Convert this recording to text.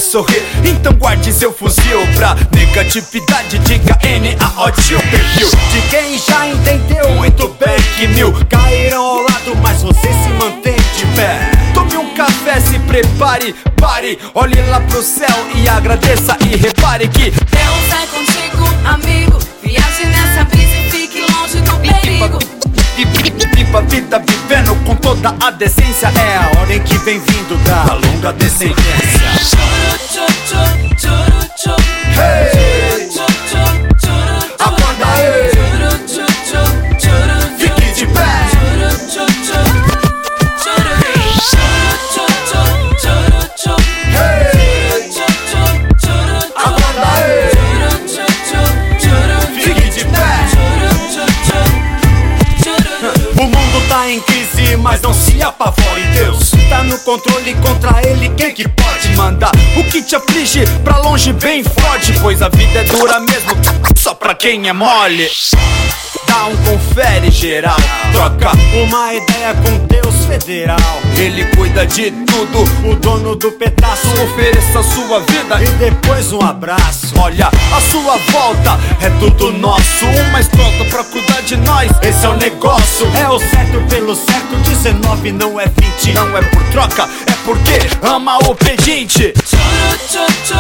sorrir, então guarde seu fuzil. Pra negatividade, diga N-A-O-T o perfil de quem já entendeu muito bem que mil cairão ao lado, mas você se mantém de pé. Tome um café, se prepare, pare, olhe lá pro céu e agradeça e repare que Deus é contigo, amigo. Viaje nessa brisa e fique longe do perigo. E viva a vida vivendo com toda a decência. É a hora em que vem vindo da longa descendência. Hey! Acorda aí! Fique de pé! Hey! Acorda aí! Fique de pé! O mundo tá em crise, mas não se apavore. Deus tá no controle, contra ele quem que pode mandar o que te aflige pra longe bem forte, pois a vida é dura mesmo, só pra quem é mole. Dá um confere geral, troca uma ideia com Deus federal. Ele cuida de tudo, o dono do pedaço. Ofereça sua vida e depois um abraço. Olha a sua volta, é tudo nosso. Uma estrofa pra cuidar de nós, esse é o negócio. É o certo pelo certo, 19 não é 20. Não é por troca, é porque ama o pedinte.